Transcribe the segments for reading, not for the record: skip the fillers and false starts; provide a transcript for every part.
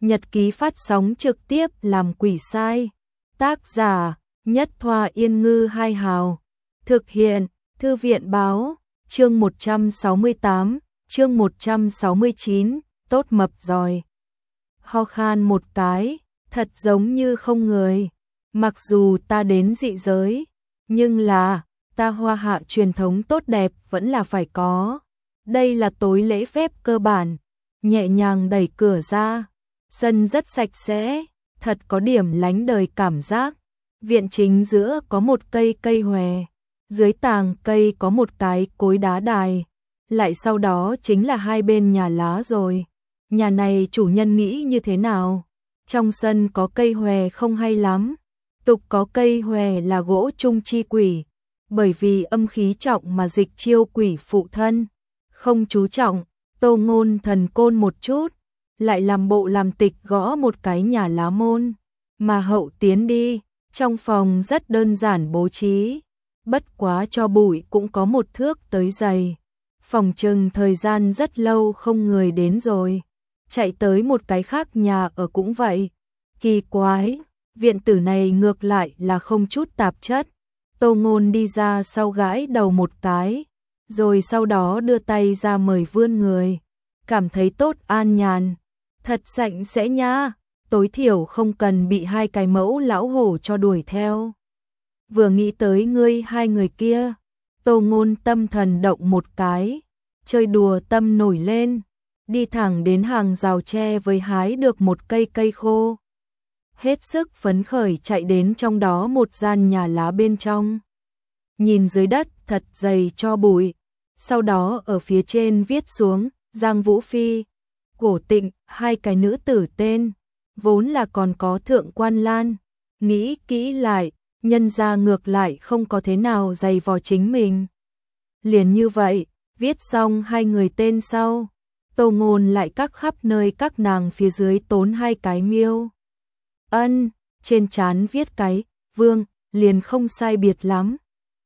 Nhật ký phát sóng trực tiếp làm quỷ sai. Tác giả: Nhất Thoa Yên Ngư Hai Hào. Thực hiện: Thư viện báo. Chương 168, chương 169, tốt mập rồi. Ho khan một cái, thật giống như không người. Mặc dù ta đến dị giới, nhưng là ta Hoa Hạ truyền thống tốt đẹp vẫn là phải có. Đây là tối lễ phép cơ bản. Nhẹ nhàng đẩy cửa ra, sân rất sạch sẽ, thật có điểm lánh đời cảm giác. Viện chính giữa có một cây hòe, dưới tàng cây có một cái cối đá đài, lại sau đó chính là hai bên nhà lá rồi. Nhà này chủ nhân nghĩ như thế nào? Trong sân có cây hòe không hay lắm. Tục có cây hòe là gỗ trung chi quỷ, bởi vì âm khí trọng mà dịch chiêu quỷ phụ thân. Không chú trọng, Tô Ngôn thần côn một chút, lại làm bộ làm tịch gõ một cái nhà lá môn, mà hậu tiến đi. Trong phòng rất đơn giản bố trí, bất quá cho bụi cũng có một thước tới dày. Phòng chừng thời gian rất lâu không người đến rồi. Chạy tới một cái khác nhà ở cũng vậy. Kỳ quái, viện tử này ngược lại là không chút tạp chất. Tô Ngôn đi ra sau gãi đầu một cái, rồi sau đó đưa tay ra mời vươn người. Cảm thấy tốt an nhàn, thật sạch sẽ nha, tối thiểu không cần bị hai cái mẫu lão hổ cho đuổi theo. Vừa nghĩ tới ngươi hai người kia, Tô Ngôn tâm thần động một cái, chơi đùa tâm nổi lên, đi thẳng đến hàng rào tre với hái được một cây khô. Hết sức phấn khởi chạy đến trong đó một gian nhà lá bên trong. Nhìn dưới đất thật dày cho bụi, sau đó ở phía trên viết xuống Giang Vũ Phi, Cổ Tịnh, hai cái nữ tử tên, vốn là còn có Thượng Quan Lan. Nghĩ kỹ lại, nhân ra ngược lại không có thế nào dày vò chính mình. Liền như vậy, viết xong hai người tên sau, Tô Ngôn lại các khắp nơi các nàng phía dưới tốn hai cái miêu. Ân, trên trán viết cái Vương, liền không sai biệt lắm.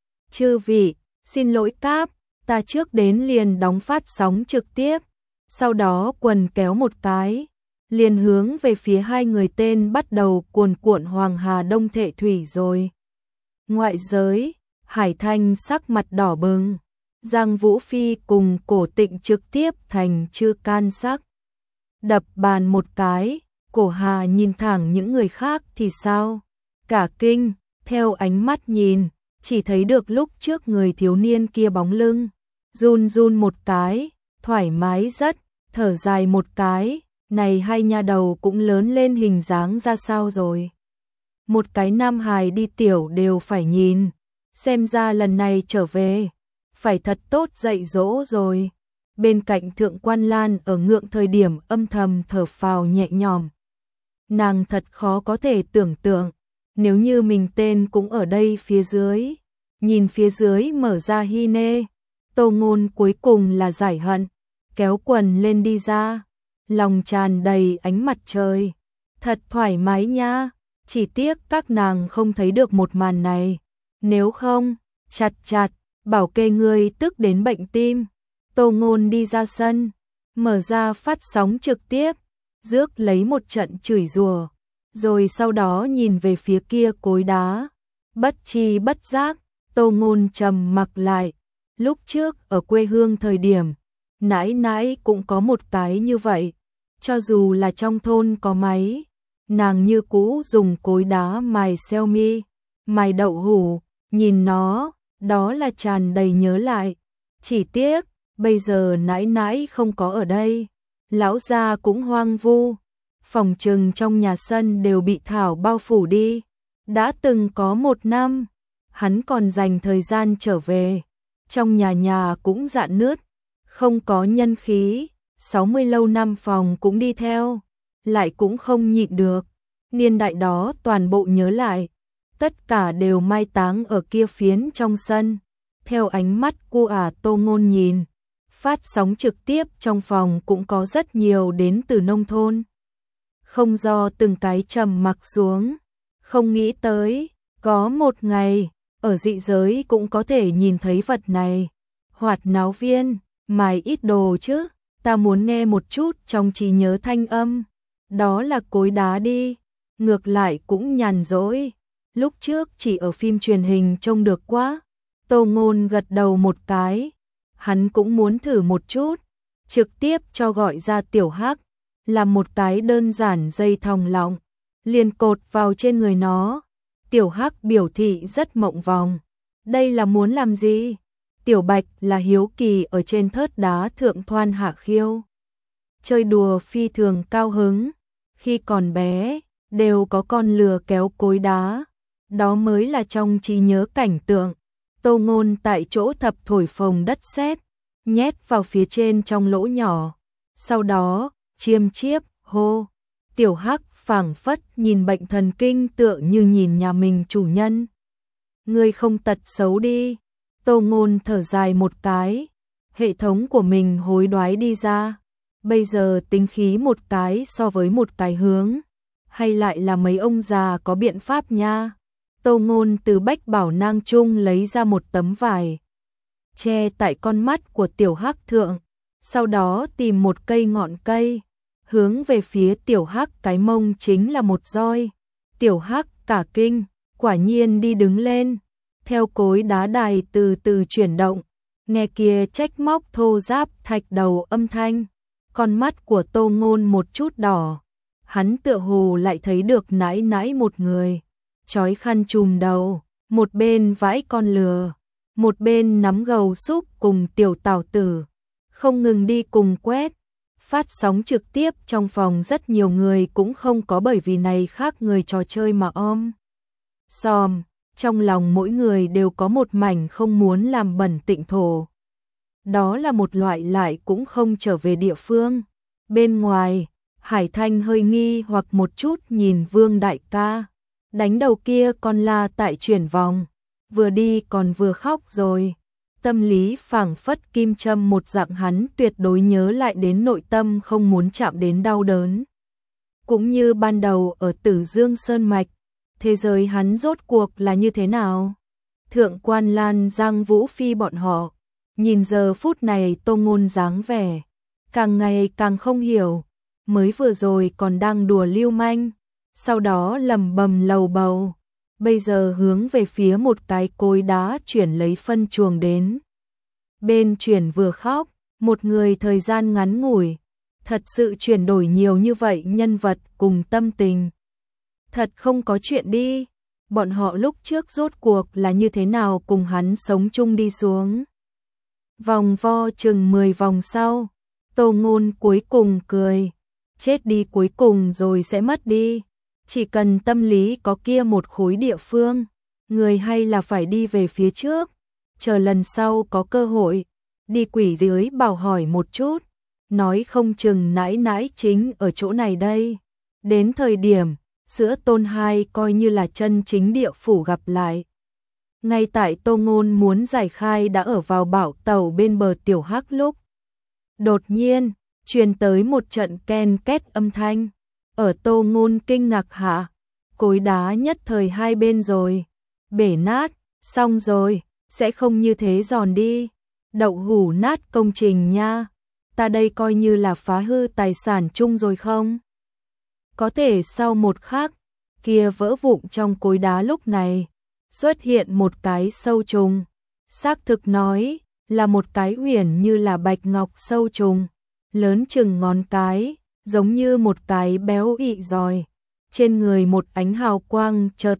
Chư vị, xin lỗi cáp, ta trước đến liền đóng phát sóng trực tiếp, sau đó quần kéo một cái, liền hướng về phía hai người tên bắt đầu cuồn cuộn Hoàng Hà Đông Thệ Thủy rồi. Ngoại giới, Hải Thanh sắc mặt đỏ bừng, Giang Vũ Phi cùng Cổ Tịnh trực tiếp thành chư can sắc. Đập bàn một cái, Cổ Hà nhìn thẳng những người khác thì sao? Cả kinh, theo ánh mắt nhìn, chỉ thấy được lúc trước người thiếu niên kia bóng lưng, run run một cái, thoải mái rất, thở dài một cái, này hai nha đầu cũng lớn lên hình dáng ra sao rồi. Một cái nam hài đi tiểu đều phải nhìn, xem ra lần này trở về, phải thật tốt dạy dỗ rồi. Bên cạnh Thượng Quan Lan ở ngượng thời điểm âm thầm thở phào nhẹ nhõm. Nàng thật khó có thể tưởng tượng, nếu như mình tên cũng ở đây phía dưới, nhìn phía dưới mở ra hi nê, Tô Ngôn cuối cùng là giải hận, kéo quần lên đi ra, lòng tràn đầy ánh mặt trời, thật thoải mái nha, chỉ tiếc các nàng không thấy được một màn này, nếu không, chặt, bảo kê ngươi tức đến bệnh tim. Tô Ngôn đi ra sân, mở ra phát sóng trực tiếp, rước lấy một trận chửi rủa, rồi sau đó nhìn về phía kia cối đá, bất tri bất giác, Tô Ngôn trầm mặc lại. Lúc trước ở quê hương thời điểm, nãi nãi cũng có một cái như vậy, cho dù là trong thôn có máy, nàng như cũ dùng cối đá mài xeo mi, mài đậu hủ, nhìn nó, đó là tràn đầy nhớ lại. Chỉ tiếc, bây giờ nãi nãi không có ở đây, lão gia cũng hoang vu, phòng trừng trong nhà sân đều bị thảo bao phủ đi. Đã từng có một năm, hắn còn dành thời gian trở về, trong nhà cũng rạn nứt, không có nhân khí, 60 lâu năm phòng cũng đi theo, lại cũng không nhịn được. Niên đại đó toàn bộ nhớ lại, tất cả đều mai táng ở kia phiến trong sân. Theo ánh mắt cô Tô Ngôn nhìn, phát sóng trực tiếp trong phòng cũng có rất nhiều đến từ nông thôn. Không do từng cái trầm mặc xuống, không nghĩ tới, có một ngày, ở dị giới cũng có thể nhìn thấy vật này. Hoạt náo viên, mài ít đồ chứ, ta muốn nghe một chút trong trí nhớ thanh âm. Đó là cối đá đi, ngược lại cũng nhàn rỗi. Lúc trước chỉ ở phim truyền hình trông được quá. Tô Ngôn gật đầu một cái, hắn cũng muốn thử một chút, trực tiếp cho gọi ra Tiểu Hắc, làm một cái đơn giản dây thòng lọng, liền cột vào trên người nó. Tiểu Hắc biểu thị rất mộng vòng. Đây là muốn làm gì? Tiểu Bạch là hiếu kỳ ở trên thớt đá thượng thoan hạ khiêu. Chơi đùa phi thường cao hứng. Khi còn bé, đều có con lừa kéo cối đá. Đó mới là trong trí nhớ cảnh tượng. Tô Ngôn tại chỗ thập thổi phồng đất sét, nhét vào phía trên trong lỗ nhỏ. Sau đó, chiêm chiếp, hô. Tiểu Hắc phảng phất nhìn bệnh thần kinh tựa như nhìn nhà mình chủ nhân. Ngươi không tật xấu đi. Tô Ngôn thở dài một cái. Hệ thống của mình hối đoái đi ra. Bây giờ tính khí một cái so với một cái hướng. Hay lại là mấy ông già có biện pháp nha. Tô Ngôn từ bách bảo nang chung lấy ra một tấm vải, che tại con mắt của Tiểu Hắc thượng. Sau đó tìm một cây ngọn cây, hướng về phía Tiểu Hắc cái mông chính là một roi. Tiểu Hắc cả kinh, quả nhiên đi đứng lên. Theo cối đá đài từ từ chuyển động, nghe kia trách móc thô ráp thạch đầu âm thanh. Con mắt của Tô Ngôn một chút đỏ. Hắn tựa hồ lại thấy được nãi nãi một người, trói khăn trùm đầu, một bên vãi con lừa, một bên nắm gầu súp cùng Tiểu Tảo Tử, không ngừng đi cùng quét. Phát sóng trực tiếp trong phòng rất nhiều người cũng không có bởi vì này khác người trò chơi mà xòm. Trong lòng mỗi người đều có một mảnh không muốn làm bẩn tịnh thổ. Đó là một loại lại cũng không trở về địa phương. Bên ngoài, Hải Thanh hơi nghi hoặc một chút nhìn Vương đại ca. Đánh đầu kia con la tại chuyển vòng, vừa đi còn vừa khóc rồi. Tâm lý phảng phất kim châm một dạng, hắn tuyệt đối nhớ lại đến nội tâm không muốn chạm đến đau đớn. Cũng như ban đầu ở Tử Dương Sơn Mạch, thế giới hắn rốt cuộc là như thế nào? Thượng Quan Lan, Giang Vũ Phi bọn họ, nhìn giờ phút này Tô Ngôn dáng vẻ, càng ngày càng không hiểu, mới vừa rồi còn đang đùa lưu manh, sau đó lầm bầm lầu bầu, bây giờ hướng về phía một cái cối đá chuyển lấy phân chuồng đến. Bên chuyển vừa khóc, một người thời gian ngắn ngủi, thật sự chuyển đổi nhiều như vậy nhân vật cùng tâm tình. Thật không có chuyện đi, bọn họ lúc trước rốt cuộc là như thế nào cùng hắn sống chung đi xuống. Vòng vo chừng 10 vòng sau, Tô Ngôn cuối cùng cười, chết đi cuối cùng rồi sẽ mất đi. Chỉ cần tâm lý có kia một khối địa phương, người hay là phải đi về phía trước, chờ lần sau có cơ hội, đi quỷ dưới bảo hỏi một chút, nói không chừng nãi nãi chính ở chỗ này đây. Đến thời điểm, giữa Tôn hai coi như là chân chính địa phủ gặp lại. Ngay tại Tô Ngôn muốn giải khai đã ở vào bảo tàu bên bờ Tiểu Hắc lúc. Đột nhiên, truyền tới một trận ken két âm thanh. Ở Tô Ngôn kinh ngạc hạ, cối đá nhất thời hai bên rồi, bể nát, xong rồi, sẽ không như thế giòn đi, đậu hủ nát công trình nha, ta đây coi như là phá hư tài sản chung rồi không? Có thể sau một khắc, kia vỡ vụn trong cối đá lúc này, xuất hiện một cái sâu trùng, xác thực nói, là một cái huyền như là bạch ngọc sâu trùng, lớn chừng ngón cái, giống như một cái béo ị giòi, trên người một ánh hào quang chợt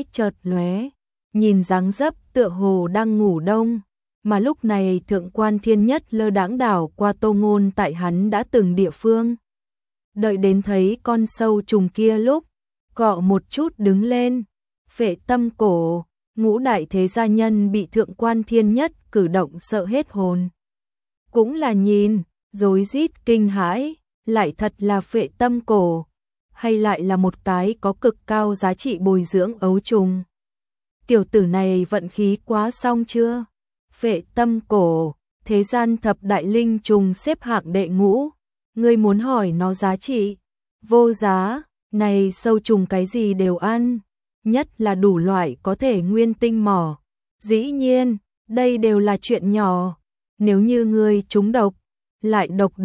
lóe, nhìn dáng dấp tựa hồ đang ngủ đông, mà lúc này Thượng Quan Thiên Nhất lơ đãng đảo qua Tô Ngôn tại hắn đã từng địa phương. Đợi đến thấy con sâu trùng kia lúc, cọ một chút đứng lên, phệ tâm cổ, ngũ đại thế gia nhân bị Thượng Quan Thiên Nhất cử động sợ hết hồn. Cũng là nhìn, rối rít kinh hãi, lại thật là phệ tâm cổ, hay lại là một cái có cực cao giá trị bồi dưỡng ấu trùng. Tiểu tử này vận khí quá xong chưa? Phệ tâm cổ, thế gian thập đại linh trùng xếp hạng đệ ngũ, ngươi muốn hỏi nó giá trị? Vô giá, này sâu trùng cái gì đều ăn, nhất là đủ loại có thể nguyên tinh mỏ. Dĩ nhiên, đây đều là chuyện nhỏ, nếu như ngươi trúng độc, lại độc,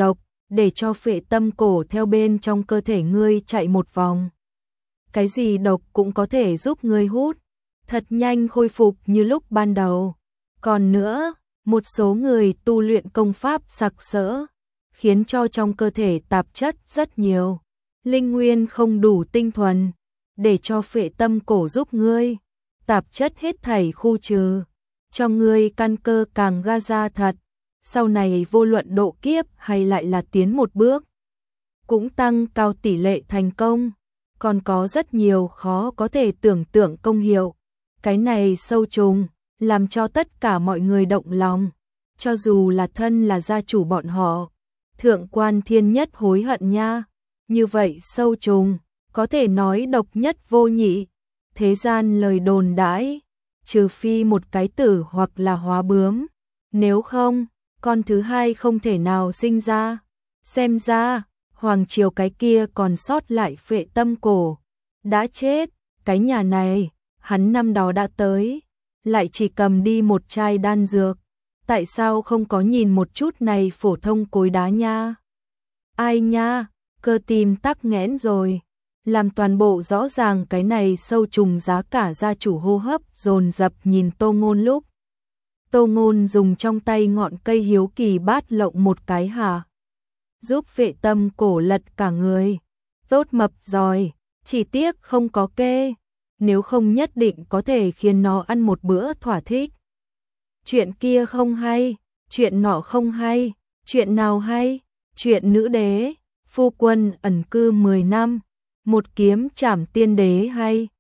để cho phệ tâm cổ theo bên trong cơ thể ngươi chạy một vòng. Cái gì độc cũng có thể giúp ngươi hút, thật nhanh khôi phục như lúc ban đầu. Còn nữa, một số người tu luyện công pháp sặc sỡ, khiến cho trong cơ thể tạp chất rất nhiều, linh nguyên không đủ tinh thuần, để cho phệ tâm cổ giúp ngươi, tạp chất hết thảy khu trừ, cho ngươi căn cơ càng ga ra thật, sau này vô luận độ kiếp hay lại là tiến một bước, cũng tăng cao tỷ lệ thành công, còn có rất nhiều khó có thể tưởng tượng công hiệu. Cái này sâu trùng, làm cho tất cả mọi người động lòng, cho dù là thân là gia chủ bọn họ, thượng quan thiên nhất hối hận nha, như vậy sâu trùng, có thể nói độc nhất vô nhị, thế gian lời đồn đãi, trừ phi một cái tử hoặc là hóa bướm, nếu không, con thứ hai không thể nào sinh ra. Xem ra, hoàng triều cái kia còn sót lại phệ tâm cổ, đã chết, cái nhà này, hắn năm đó đã tới, lại chỉ cầm đi một chai đan dược, tại sao không có nhìn một chút này phổ thông cối đá nha? Ai nha, cơ tim tắc nghẽn rồi, làm toàn bộ rõ ràng cái này sâu trùng giá cả gia chủ hô hấp dồn dập nhìn Tô Ngôn lúc. Tô Ngôn dùng trong tay ngọn cây hiếu kỳ bát lộng một cái hả? Giúp phệ tâm cổ lật cả người, tốt mập rồi, chỉ tiếc không có kê, nếu không nhất định có thể khiến nó ăn một bữa thỏa thích. Chuyện kia không hay, chuyện nọ không hay, chuyện nào hay, chuyện nữ đế, phu quân ẩn cư 10 năm, một kiếm trảm tiên đế hay.